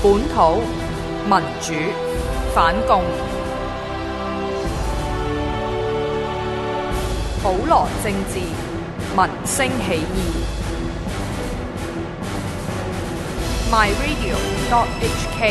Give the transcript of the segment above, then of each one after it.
本土民主反共，普羅政治民聲起義。myradio.hk。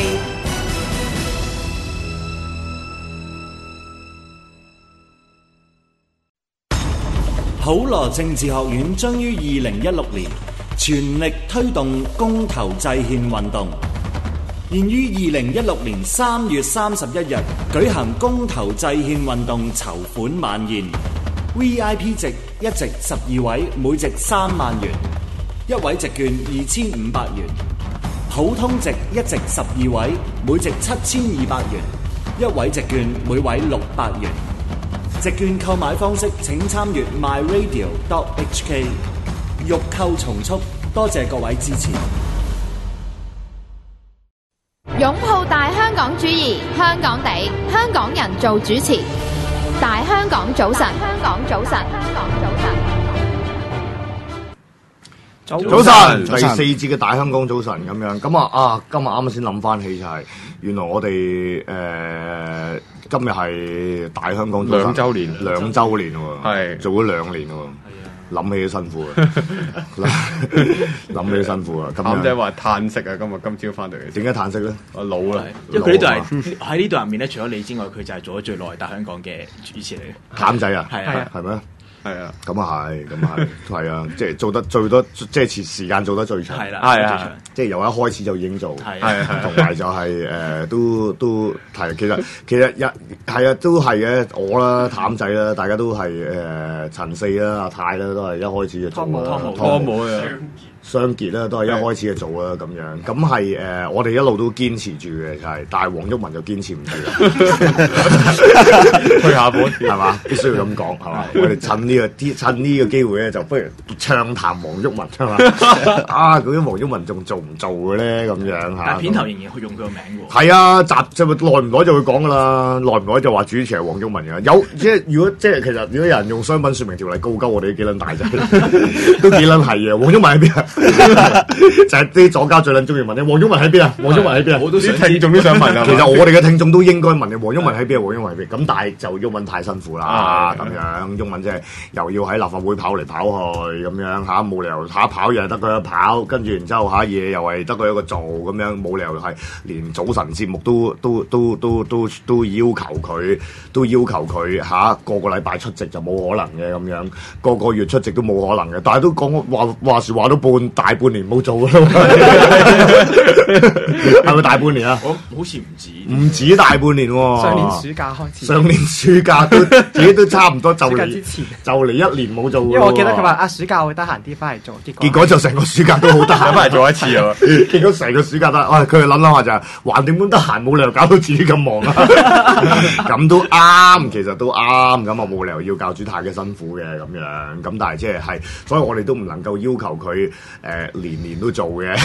普羅政治學院將於2016年全力推動公投制憲運動，現於2016年3月31日舉行公投制憲運動籌款晚宴。VIP 席一席12位，每席3萬元；一位席券2500元。普通席一席12位，每席7200元；一位席券每位600元。席券購買方式請參閱 myradio.hk。欲購從速，多謝各位支持。 擁抱大香港主義，香港地，香港人做主持。大香港早晨，香港早晨，香港早晨。 早晨，第4節嘅大香港早晨咁樣，咁今日啱先諗翻起就係、原來我哋今日係大香港早晨2週年喎，係做咗2年喎，諗起都辛苦啊，諗起都辛苦啊。 啱啲話嘆息啊，今朝翻到嚟， 點解嘆息咧？ 我老啦， 因為佢呢度係喺呢度入面咧，除咗你之外，佢就係做咗最耐大香港嘅主持嚟嘅。 譚仔啊，係咩？係啊，咁啊係啊，即係做得最多，即係時間做得最長，係啦，即係由一開始就已經做，係同埋就係都係，其實係啊，都係嘅，我啦，譚仔啦，大家都係陳四啦、阿泰啦，都係一開始就做啦， 湯姆啊。 雙傑啦，都係一開始就做啦咁樣，咁係我哋一路都堅持住嘅，就係，但係黃毓民就堅持唔住啦， 去下本係嘛，必須要咁講係嘛，我哋趁呢個機會咧，就不如暢談黃毓民係嘛，究竟黃毓民仲做唔做嘅咧咁樣嚇？ 但片頭仍然會用佢個名喎。 係啊，就耐唔耐就會講噶啦，耐唔耐就話主持係黃毓民嘅，有即係如果其實如果有人用商品説明條例告鳩我哋都幾撚大劑，都幾撚係嘅，黃毓民喺邊啊？就係啲左膠最撚中意問你黃毓民喺邊啊？黃毓民喺邊啊？我都啲聽眾都想問啊。其實我哋嘅聽眾都應該問你黃毓民喺邊啊？黃毓民喺邊？咁但係就毓民太辛苦啦，咁樣毓民即係又要喺立法會跑嚟跑去咁樣嚇，冇理由下跑又係得佢一跑，跟住然之後下嘢又係得佢一個做咁樣，冇理由係連早晨節目都要求佢嚇個個禮拜出席就冇可能嘅咁樣，個個月出席都冇可能嘅，但係都講話時話都大半年冇做啦，係咪大半年啊？ 我好似唔止大半年喎。 上年暑假開始， 上年暑假都自己都差唔多就嚟1年冇做。因為我記得佢話暑假會得閒啲翻嚟做， 結果就成個暑假都好得閒翻嚟做一次啊！ 結果成個暑假得，佢哋諗下就係橫掂咁得閒，冇理由搞到自己咁忙啊！咁都啱，其實都啱，咁啊冇理由要教主太嘅辛苦嘅咁樣，咁但係即係，所以我哋都唔能夠要求佢年都做嘅。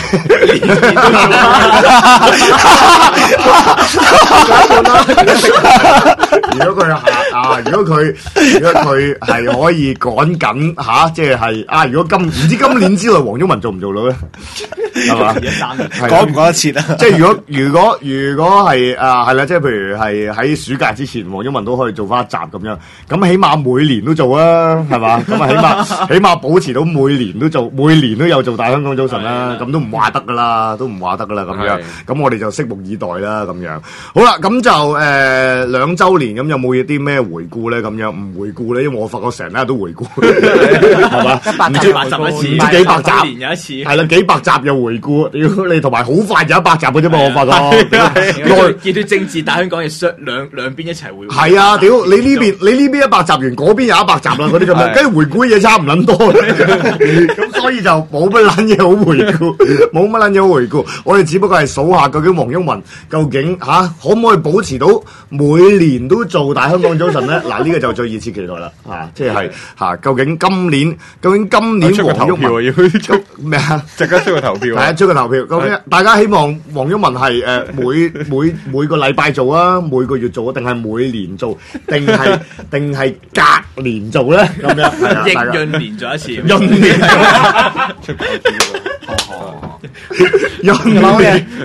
如果佢係可以趕緊嚇，即係如果唔知今年之內黃毓民做唔做到咧？係嘛？ 講唔講得切啊？ 即係如果係係啦，即係譬如係喺暑假之前，黃毓民都可以做翻一集咁樣，咁起碼每年都做啊，係嘛？咁啊起碼保持到每年都做，每年都有做大香港早晨啦，咁都唔話得噶啦，咁樣，咁我哋就拭目以待啦，咁樣。好啦，咁就2週年，咁有冇啲咩回顧咧？咁樣唔回顧咧，因為我發覺成日都回顧，係嘛 ？100集一次， 唔知幾百集， 年有一次， 係啦，幾百集又回顧，屌你，同埋好快就100集嘅啫嘛，我發覺。 見到政治大香港嘅兩邊一齊回顧。 係啊，屌你呢邊100集完，嗰邊有100集啦，嗰啲咁樣，跟住回顧嘢差唔撚多，咁所以就冇乜撚嘢好回顧，冇乜撚嘢好回顧。我哋只不過係數下究竟黃毓民究竟可唔可以保持到每年都做大香港早晨咧？嗱，呢個就最熱切期待啦，即係究竟今年出個投票要出咩啊？ 即刻出個投票， 係啊，出個投票。咁大家希望黃毓民係每個禮拜做啊，每個月做啊，定係每年做，定係隔年做咧？咁樣係啊， 閏年做一次， 閏年出個投票，閏年。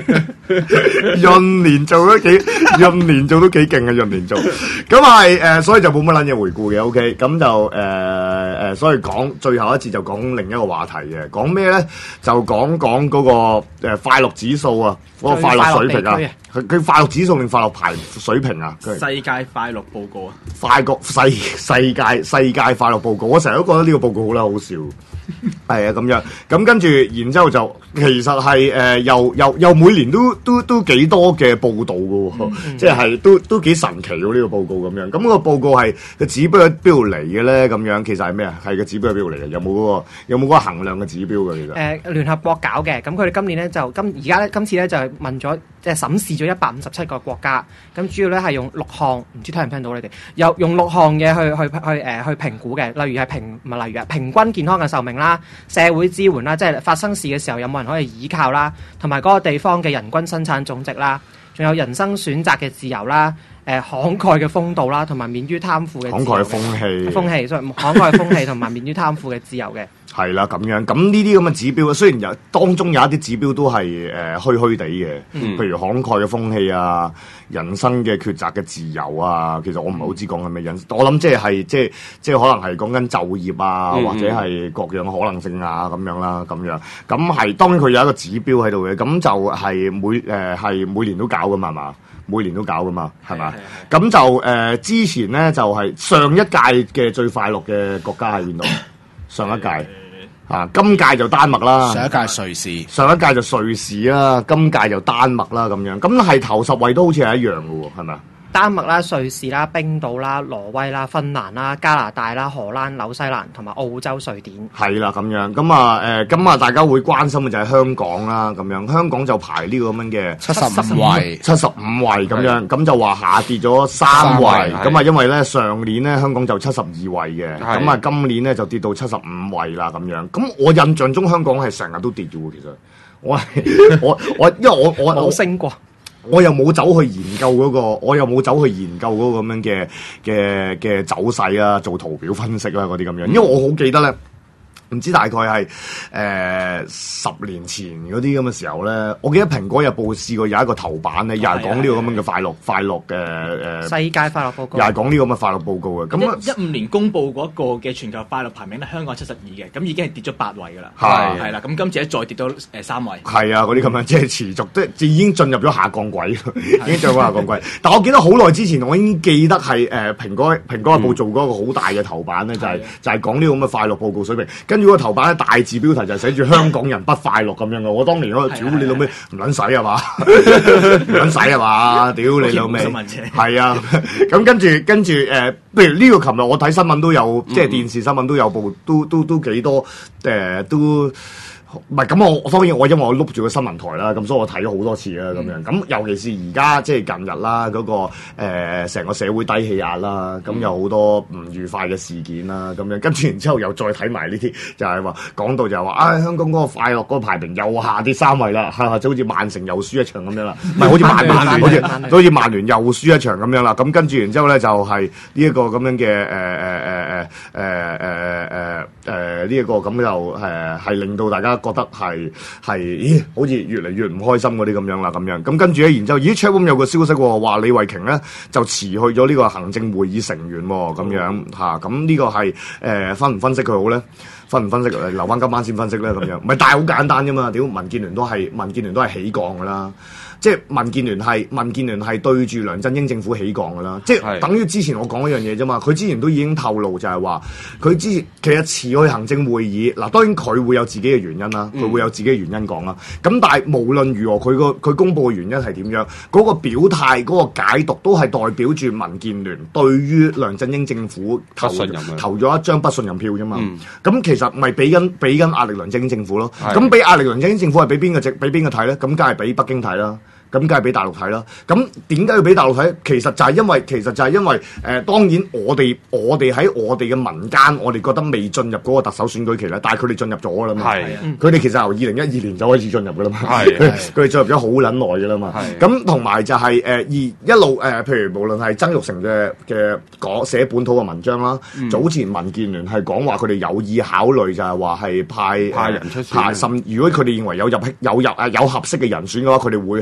閏年做都幾勁啊！閏年做咁係所以就冇乜撚嘢回顧嘅。OK， 咁就所以講最後一節就講另一個話題嘅，講咩咧？就講嗰個快樂指數啊，嗰個快樂水平啊，佢快樂指數定快樂排水平啊？ 世界快樂報告啊， 世界快樂報告，我成日都覺得呢個報告好啦，好笑。係啊，咁樣咁跟住，然之後就其實係又每年都幾多嘅報導嘅喎，即係都幾神奇喎呢個報告咁樣。咁個報告係個指標喺邊度嚟嘅咧？咁樣其實係咩啊？係個指標喺邊度嚟嘅？有冇嗰個衡量嘅指標嘅其實？ 聯合國搞嘅，咁佢哋今年咧就今次咧就係問咗即係審視咗157個國家，咁主要咧係用6項，唔知聽唔聽到你哋？用6項嘅去評估嘅，例如係平均健康嘅壽命啦、社會支援啦，即係發生事嘅時候有冇人可以依靠啦，同埋嗰個地方嘅人均生產總值啦，仲有人生選擇嘅自由啦。慷慨嘅風度啦，同埋免於貪腐嘅慷慨嘅風氣， 所以慷慨嘅風氣同埋免於貪腐嘅自由嘅。 係啦，咁樣咁呢啲咁嘅指標，雖然當中有一啲指標都係虛虛地嘅，譬如慷慨嘅風氣啊、人生嘅抉擇嘅自由啊，其實我唔係好知講緊咩人，我諗即係可能係講緊就業啊，或者係各樣可能性啊咁樣啦，咁樣咁係當然佢有一個指標喺度嘅，咁就係每年都搞噶嘛，係嘛？每年都搞噶嘛，係嘛？咁就之前咧就係上一屆嘅最快樂嘅國家喺邊度？上一屆今屆就丹麥啦。 上一屆瑞士。上一屆就瑞士啦，今屆就丹麥啦咁樣。咁係頭10位都好似係一樣嘅喎，係咪啊？ 丹麥啦、瑞士啦、冰島啦、挪威啦、芬蘭啦、加拿大啦、荷蘭、紐西蘭同埋澳洲、瑞典。係啦，咁樣咁啊，大家會關心嘅就係香港啦，咁樣香港就排呢個咁樣嘅 75位 ，75位咁樣，咁就話下跌咗3位，咁啊，因為咧上年咧香港就72位嘅，咁啊今年咧就跌到75位啦，咁樣。咁我印象中香港係成日都跌嘅喎，其實我因為我冇升過。 我又冇走去研究嗰個咁樣嘅走勢啊，做圖表分析啦嗰啲咁樣，因為我好記得咧。唔知大概係10年前嗰啲咁嘅時候咧，我記得《蘋果日報》試過有一個頭版咧，又係講呢個咁樣嘅快樂嘅世界快樂報告， 又係講呢個咁嘅快樂報告嘅。咁 15年公佈嗰一個嘅全球快樂排名咧，香港72嘅，咁已經係跌咗8位㗎啦。係啦，咁今次咧再跌到3位。係啊，嗰啲咁樣即係持續，即係已經進入咗下降軌，已經進入咗下降軌。但我記得好耐之前，我已經記得係蘋果日報做嗰個好大嘅頭版咧，就係講呢個咁嘅快樂報告水平。跟住個頭版咧大字標題就係寫住香港人不快樂咁樣嘅，我當年嗰個屌你老味唔撚使啊嘛，唔撚使啊嘛，屌你老味，係啊，咁跟住譬如呢個琴日我睇新聞都有，即係電視新聞都有報，都幾多都。唔係咁，我當然因為我碌住個新聞台啦，咁所以我睇咗好多次啦，咁樣咁尤其是而家即係近日啦，嗰個成個社會低氣壓啦，咁有好多唔愉快嘅事件啦，咁樣跟住然之後又再睇埋呢啲，就係話講到就係話香港嗰個快樂嗰個排名又下跌3位啦，就好似曼城又輸一場咁樣啦，唔係好似好似曼聯又輸一場咁樣啦，咁跟住然之後咧就係呢一個咁樣嘅呢一個咁就係令到大家覺得係咦，好似越嚟越唔開心嗰啲咁樣啦，咁樣咁跟住咧，然之後Chatroom有個消息話李慧瓊咧就辭去咗呢個行政會議成員咁樣嚇，咁呢個係分唔分析佢好咧？分唔分析留翻今晚先分析咧咁樣，唔係但係好簡單啫嘛，屌民建聯都係起降噶啦。即係民建聯係對住梁振英政府起降㗎啦，即係等於之前我講一樣嘢啫嘛。佢之前都已經透露就係話，佢之前其實辭去行政會議嗱，當然佢會有自己嘅原因啦，佢會有自己嘅原因講啦。咁但係無論如何，佢公佈嘅原因係點樣，嗰個表態嗰個解讀都係代表住民建聯對於梁振英政府投咗一張不信任票啫嘛。咁其實咪俾緊壓力梁振英政府咯。咁俾壓力梁振英政府係俾邊個睇咧？咁梗係俾北京睇啦。咁梗係俾大陸睇啦。咁點解要俾大陸睇？其實就係因為當然我哋喺我哋嘅民間，我哋覺得未進入嗰個特首選舉期咧，但係佢哋進入咗㗎啦嘛。佢哋其實由2012年就開始進入㗎啦嘛。佢哋進入咗好撚耐㗎啦嘛。咁同埋就係而一路譬如無論係曾鈺成嘅寫本土嘅文章啦，早前民建聯係講話佢哋有意考慮就係話係派人出選，如果佢哋認為有合適嘅人選嘅話，佢哋會向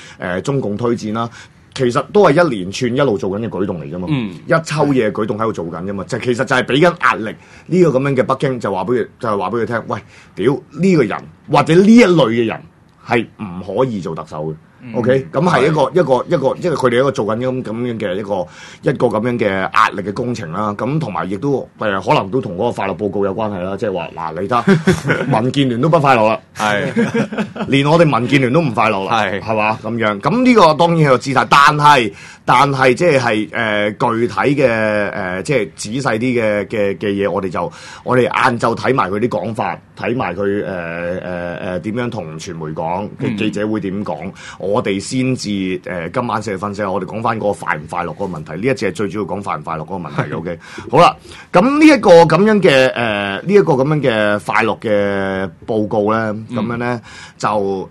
中共推薦啦。其實都係一連串一路做緊嘅舉動嚟啫嘛，一抽嘢舉動喺度做緊啫嘛，其實就係俾緊壓力呢個咁樣嘅北京，就話俾佢聽，喂，屌呢個人或者呢一類嘅人係唔可以做特首嘅。OK， 咁係一個，因為佢哋一個做緊咁樣嘅一個咁樣嘅壓力嘅工程啦。咁同埋亦都可能都同嗰個快樂報告有關係啦。即係話嗱，你睇民建聯都不快樂啦，係連我哋民建聯都唔快樂啦，係嘛咁樣。咁呢個當然係個姿態，但係即係具體嘅即係仔細啲嘅嘢，我哋晏晝睇埋佢啲講法，睇埋佢點樣同傳媒講，記者會點講。我哋先至今晚先去分析，我哋講翻嗰個快唔快樂嗰個問題。呢一次係最主要講快唔快樂嗰個問題。OK， 好啦，咁呢一個咁樣嘅快樂嘅報告咧，咁樣咧就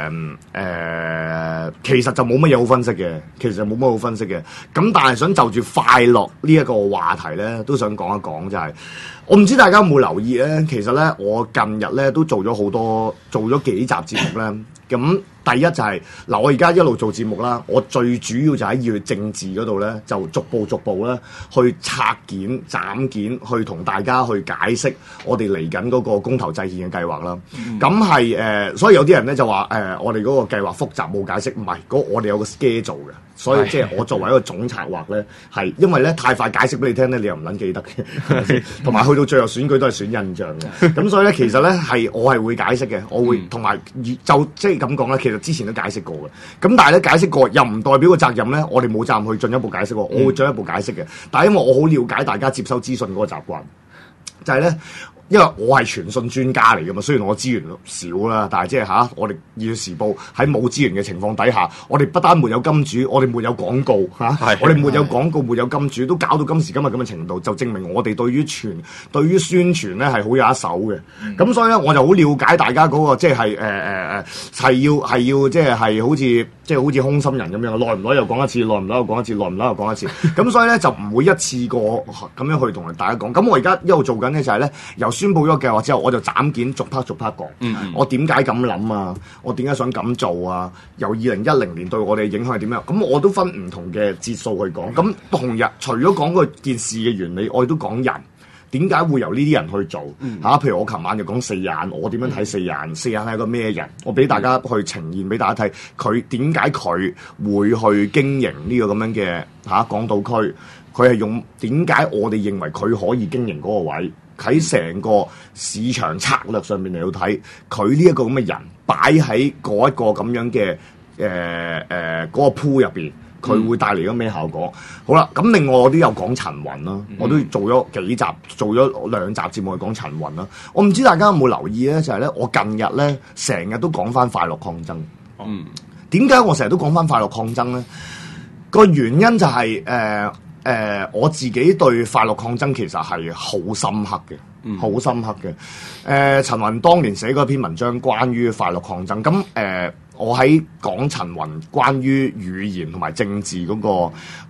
其實就冇乜嘢好分析嘅，咁但係想就住快樂呢一個話題咧，都想講一講就係。我唔知大家有冇留意咧，其實咧我近日咧都做咗幾集節目咧。咁第一就係嗱，我而家一路做節目啦，我最主要就喺要政治嗰度咧，就逐步咧去拆件、斬件，去同大家去解釋我哋嚟緊嗰個公投制憲嘅計劃啦。咁係所以有啲人咧就話我哋嗰個計劃複雜冇解釋，唔係，我哋有個 schedule 嘅。所以即係我作為一個總策劃咧，係因為咧太快解釋俾你聽咧，你又唔撚記得嘅，同埋去到最後選舉都係選印象嘅。咁所以咧，其實咧我係會解釋嘅，我會同埋就即係咁講咧，其實之前都解釋過嘅。咁但係咧解釋過又唔代表個責任咧，我哋冇責任去進一步解釋喎，我會進一步解釋嘅。但係因為我好了解大家接收資訊嗰個習慣，就係咧。因為我係傳訊專家嚟㗎嘛，雖然我資源少啦，但係即係我哋《二月時報》喺冇資源嘅情況底下，我哋不單沒有金主，我哋沒有廣告我哋沒有廣告，沒有金主，都搞到今時今日咁嘅程度，就證明我哋對於宣傳咧係好有一手嘅。咁所以咧，我就好了解大家嗰個即係要即係好似空心人咁樣，耐唔耐又講一次，耐唔耐又講一次，耐唔耐又講一次。咁所以咧就唔會一次過咁樣去同大家講。咁我而家一路做緊嘅就係咧由宣布咗計劃之後，我就斬件逐 part 講。我點解咁諗啊？我點解想咁做啊？由2010年對我哋影響係點樣？咁我都分唔同嘅節數去講。咁同日除咗講嗰件事嘅原理，我亦都講人點解會由呢啲人去做譬如我琴晚就講四眼，我點樣睇四眼？四眼係一個咩人？我俾大家去呈現俾大家睇，佢點解佢會去經營呢個咁樣嘅港島區？佢係用點解我哋認為佢可以經營嗰個位？喺成個市場策略上面嚟到睇，佢呢一個咁嘅人擺喺嗰一個咁樣嘅嗰個鋪入邊，佢會帶嚟咗咩效果？好啦，咁另外我都有講陳雲啦，我都做咗幾集，做咗2集節目去講陳雲啦。我唔知大家有冇留意咧，就係咧，我近日咧成日都講翻快樂抗爭。點解我成日都講翻快樂抗爭咧？個原因就係我自己對快樂抗爭其實係好深刻嘅，好深刻嘅。陳雲當年寫嗰篇文章關於快樂抗爭，咁我喺講陳雲關於語言同埋政治嗰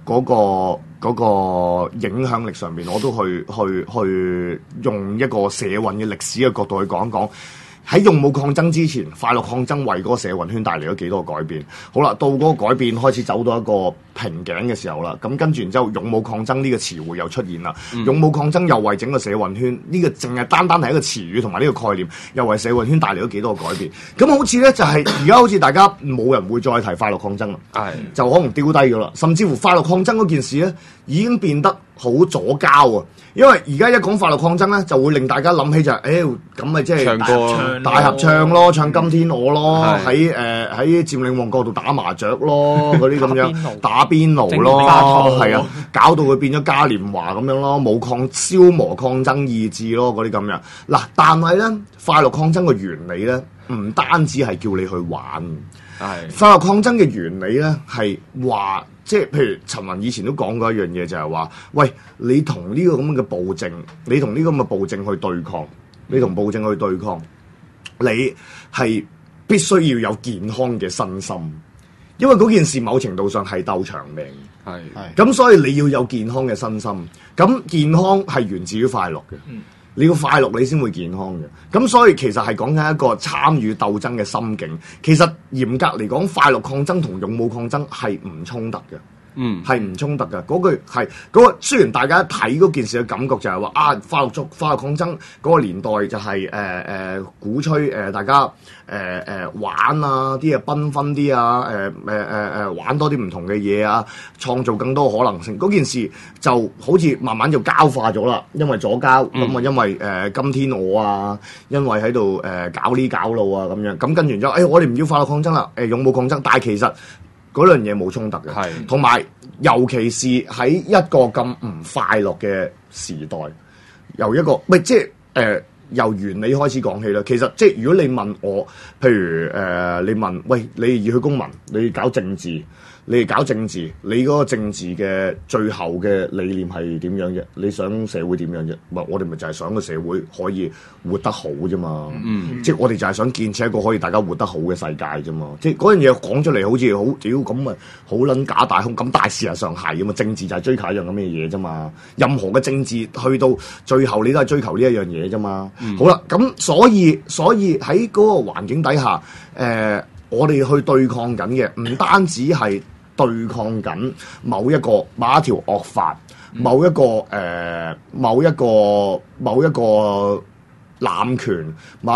個影響力上面，我都去用一個社運嘅歷史嘅角度去講一講。喺勇武抗爭之前，快樂抗爭為嗰個社運圈帶嚟咗幾多個改變？好啦，到嗰個改變開始走到一個瓶頸嘅時候啦，咁跟住然之後，勇武抗爭呢個詞彙又出現啦。勇武抗爭又為整個社運圈呢個淨係單係一個詞語同埋呢個概念，又為社運圈帶嚟咗幾多個改變？咁好似咧就係而家好似大家冇人會再提快樂抗爭啦，就可能丟低咗啦，甚至乎快樂抗爭嗰件事咧已經變得好左膠啊！因為而家一講快樂抗爭咧，就會令大家諗起就係，咁咪即係唱歌、大合唱咯，唱今天我咯，喺佔領旺角度打麻雀咯，嗰啲咁樣打邊爐咯，係啊，搞到佢變咗嘉年華咁樣咯，冇消磨抗爭意志咯，嗰啲咁樣。嗱，但係咧，快樂抗爭嘅原理咧，唔單止係叫你去玩，快樂抗爭嘅原理咧係話。即係譬如陳雲以前都講過一樣嘢，就係話：喂，你同呢個咁嘅暴政，你同呢個咁嘅暴政去對抗，你同暴政去對抗，你係必須要有健康嘅身心，因為嗰件事某程度上係鬥長命。係咁，所以你要有健康嘅身心。咁健康係源自於快樂嘅。 你要快樂你先會健康嘅。咁所以其實係講緊一個參與鬥爭嘅心境。其實嚴格嚟講，快樂抗爭同勇武抗爭係唔衝突嘅。係唔衝突嘅。嗰句係嗰個，雖然大家睇嗰件事嘅感覺就係話啊，快樂抗爭嗰個年代就係鼓吹大家玩啊，啲嘢繽紛啲啊，玩多啲唔同嘅嘢啊，創造更多可能性。嗰件事就好似慢慢就膠化咗啦，因為左膠咁啊，因為今天我啊，因為喺度搞呢搞路啊咁樣，咁跟完之後，我哋唔要快樂抗爭啦，勇武抗爭，但係其實嗰樣嘢冇衝突嘅，同埋尤其是喺一個咁唔快樂嘅時代，由一個由原理開始講起啦。其實即係如果你問我，譬如你問喂，你熱血公民，你搞政治，你嗰個政治嘅最後嘅理念係點樣啫？你想社會點樣啫？我哋咪就係想個社會可以活得好啫嘛。即係我哋就係想建設一個可以大家活得好嘅世界啫嘛。即係嗰樣嘢講出嚟好似好屌咁咪好撚假大空咁，但係事實上係啊嘛。政治就係追求一樣咁嘅嘢啫嘛。任何嘅政治去到最後，你都係追求呢一樣嘢啫嘛。好啦，咁所以喺嗰個環境底下，我哋去對抗緊嘅唔單止係對抗緊某一條惡法，某一個濫權，某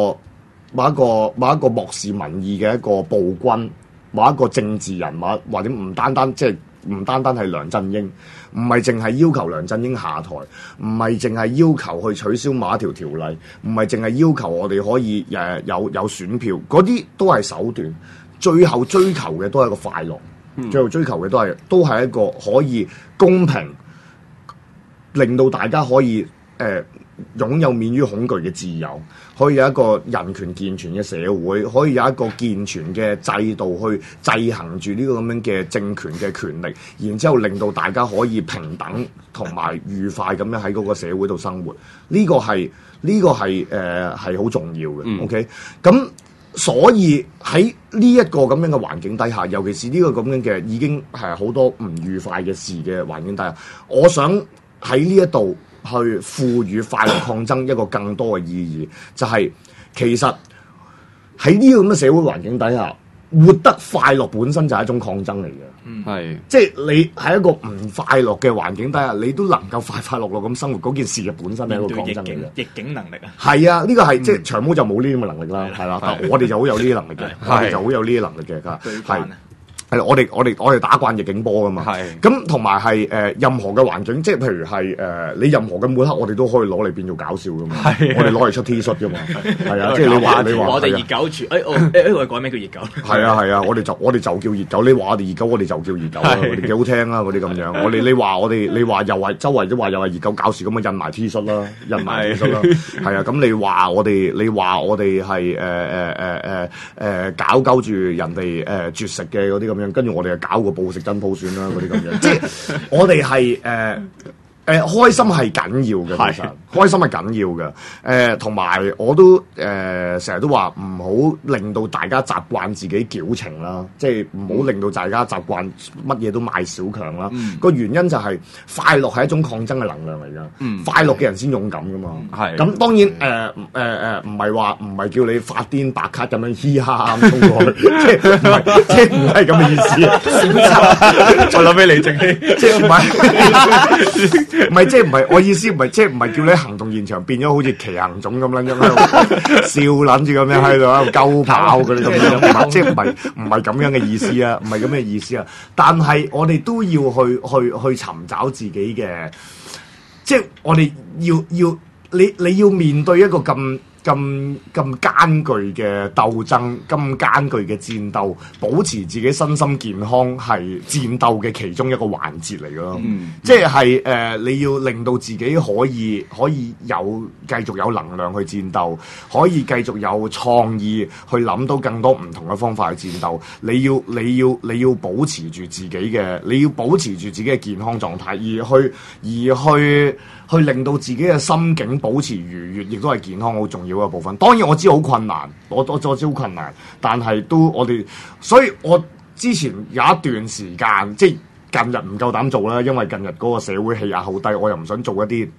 一個漠視民意嘅一個暴君，某一個政治人物，或者唔單單係梁振英，唔係淨係要求梁振英下台，唔係淨係要求去取消某一條條例，唔係淨係要求我哋可以有選票，嗰啲都係手段，最後追求嘅都係一個快樂。最後追求嘅都係一個可以公平，令到大家可以擁有免於恐懼嘅自由，可以有一個人權健全嘅社會，可以有一個健全嘅制度去制衡住呢個咁樣嘅政權嘅權力，然之後令到大家可以平等同埋愉快咁樣喺嗰個社會度生活。呢個係好重要嘅。OK， 咁。所以喺呢一個咁樣嘅環境底下，尤其是呢個咁樣嘅已經係好多唔愉快嘅事嘅環境底下，我想喺呢一度去賦予快樂抗爭一個更多嘅意義，就係其實喺呢個咁嘅社會環境底下，活得快樂本身就係一種抗爭嚟嘅。即係你喺一個唔快樂嘅環境底下，你都能夠快快樂樂咁生活，嗰件事嘅本身係一個抗爭嚟嘅。逆境能力啊，係啊，呢個係即係長毛就冇呢啲咁嘅能力啦，係啦，但我哋就好有呢啲能力嘅，我哋就好有呢啲能力嘅，係我哋打慣逆境波噶嘛，咁同埋係任何嘅環境，即係譬如係你任何嘅抹黑，我哋都可以攞嚟變做搞笑噶嘛，我哋攞嚟出 T 恤噶嘛，係啊，即係你話我哋熱狗住，我哋改名叫熱狗， 係啊，我哋就叫熱狗，你話我哋熱狗，我哋就叫熱狗，我哋幾好聽啊嗰啲咁樣，你話又係周圍都話又係熱狗搞事咁啊，印埋 T 恤啦，係啊，咁你話我哋係搞鳩住人哋絕食嘅嗰啲咁。跟住我哋就搞個暴食真普選啦，嗰啲咁樣，即係我哋係開心係緊要嘅，其實開心係緊要嘅。同埋我都成日都話唔好令到大家習慣自己矯情啦，即係唔好令到大家習慣乜嘢都賣小強啦。個原因就係快樂係一種抗爭嘅能量嚟㗎。快樂嘅人先勇敢㗎嘛。咁當然唔係叫你發癲白卡咁樣嘻哈咁衝過去，即係唔係咁嘅意思。 再諗起李正熙， 即係唔係我意思，唔係叫你行動現場變咗好似騎行種咁樣喺度笑撚住咁樣喺度鳩跑嗰啲咁樣，即係唔係咁樣嘅意思啊，唔係咁嘅意思啊。但係我哋都要去尋找自己嘅，即係我哋要你要面對一個咁艱巨嘅鬥爭，咁艱巨嘅戰鬥，保持自己身心健康係戰鬥嘅其中一個環節嚟咯。即係你要令到自己可以有繼續有能量去戰鬥，可以繼續有創意去諗到更多唔同嘅方法去戰鬥。你要保持住自己嘅健康狀態，而去令到自己嘅心境保持愉悅，亦都係健康好重要嘅部分。當然我知好困難，我知好困難，但係都所以我之前有一段時間，即係近日唔夠膽做啦，因為近日嗰個社會氣壓好低，我又唔想做一啲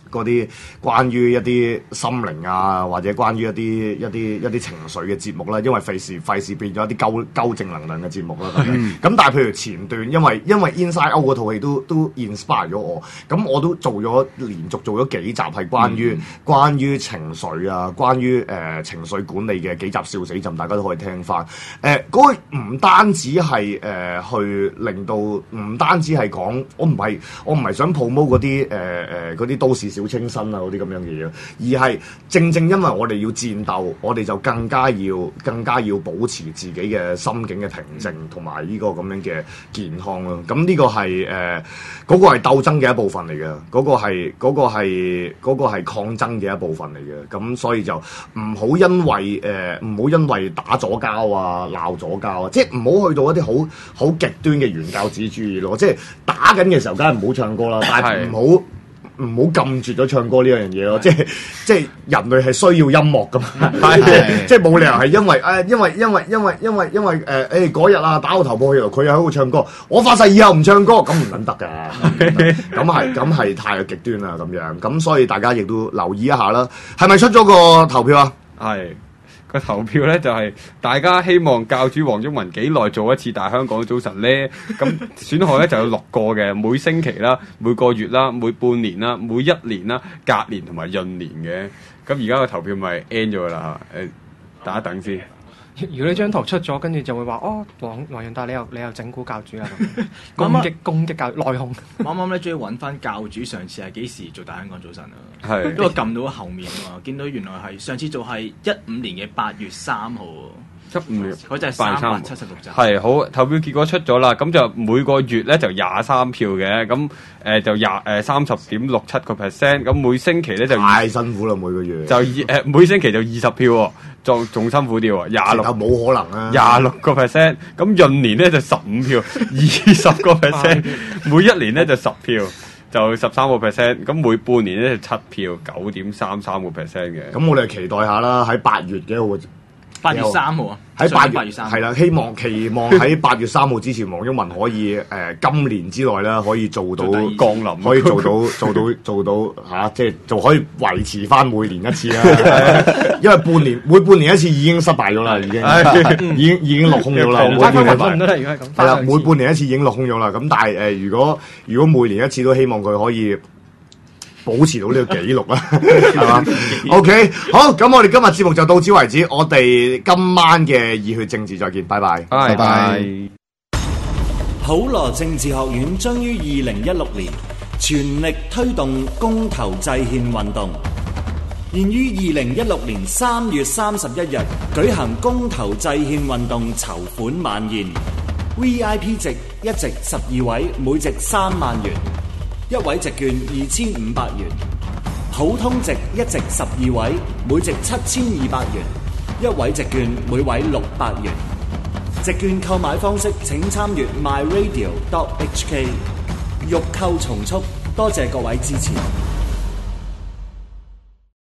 嗰啲關於一啲心靈啊，或者關於一啲情緒嘅節目啦，因為費事變咗一啲鳩正能量嘅節目啦咁樣。咁但係譬如前段，因為 Inside Out 嗰套戲都 inspire 咗我，咁我都連續做咗幾集係關於情緒啊，關於情緒管理嘅幾集笑死陣，大家都可以聽翻。嗰個唔單止係去令到，唔單止係講，我唔係想 promote 嗰啲都市小清新啊嗰啲咁樣嘅嘢，而係正因為我哋要戰鬥，我哋就更加要保持自己嘅心境嘅平靜同埋呢個咁樣嘅健康咯。咁呢個係嗰個係鬥爭嘅一部分嚟嘅，嗰個係抗爭嘅一部分嚟嘅。咁所以就唔好因為打咗交啊、鬧咗交啊，即係唔好去到一啲好極端嘅原教旨主義咯。即係打緊嘅時候，梗係唔好唱歌啦，但係唔好禁絕咗唱歌呢樣嘢咯。即係人類係需要音樂噶嘛，即係冇理由係因為嗰日啊打到頭破血流，佢又喺度唱歌，我發誓以後唔唱歌，咁唔撚得㗎，咁係太極端啦咁樣。咁所以大家亦都留意一下啦。係咪出咗個投票啊？ 係。個投票咧就係大家希望教主黃毓民幾耐做一次大香港早晨咧？咁選項咧就有6個嘅，每星期啦、每個月啦、每半年啦、每1年啦、隔年同埋閏年嘅。咁而家個投票咪 end 咗啦嚇，等一等先。 如果呢張圖出咗，跟住就會話黃潤達你又整蠱教主啦，攻擊教內訌。 啱啱咧，終於揾翻教主上次係幾時做大香港早晨啊？ 係， 因為撳到後面啊嘛，見到原來係上次做係15年嘅8月3號喎。15年，佢就係376集。 係好，投票結果出咗啦，咁就每個月咧就23票嘅，咁就30.67%，咁每星期咧就太辛苦啦，每個月就每星期就20票喎。仲辛苦啲喎，26 冇可能啊 ，26%，咁閏年咧就15票，20%，每1年咧就10票，就13%，咁每半年咧就7票，9.33%嘅。 咁我哋期待下啦，喺8月幾號 ？8月3號啊！ 喺8月係啦，期望喺8月3號之前，黃毓民可以今年之內咧可以做到降臨， 可以做到嚇，即係就可以維持翻每年一次啦。因為每半年一次已經失敗咗啦，已經落空咗啦。每半年一次已經落空咗啦。咁但係如果每年一次都希望佢可以保持到呢個紀錄啦，係嘛？OK， 好，咁我哋今日節目就到此為止，我哋今晚嘅熱血政治再見，拜拜， 拜拜。 普羅政治學院將於2016年全力推動公投制憲運動，現於2016年3月31日舉行公投制憲運動籌款晚宴 ，VIP 席一席12位，每席3萬元。一位席券2500元，普通席一席12位，每席7200元，一位席券每位600元。席券購買方式請參閱 myradio.hk。欲購從速，多謝各位支持。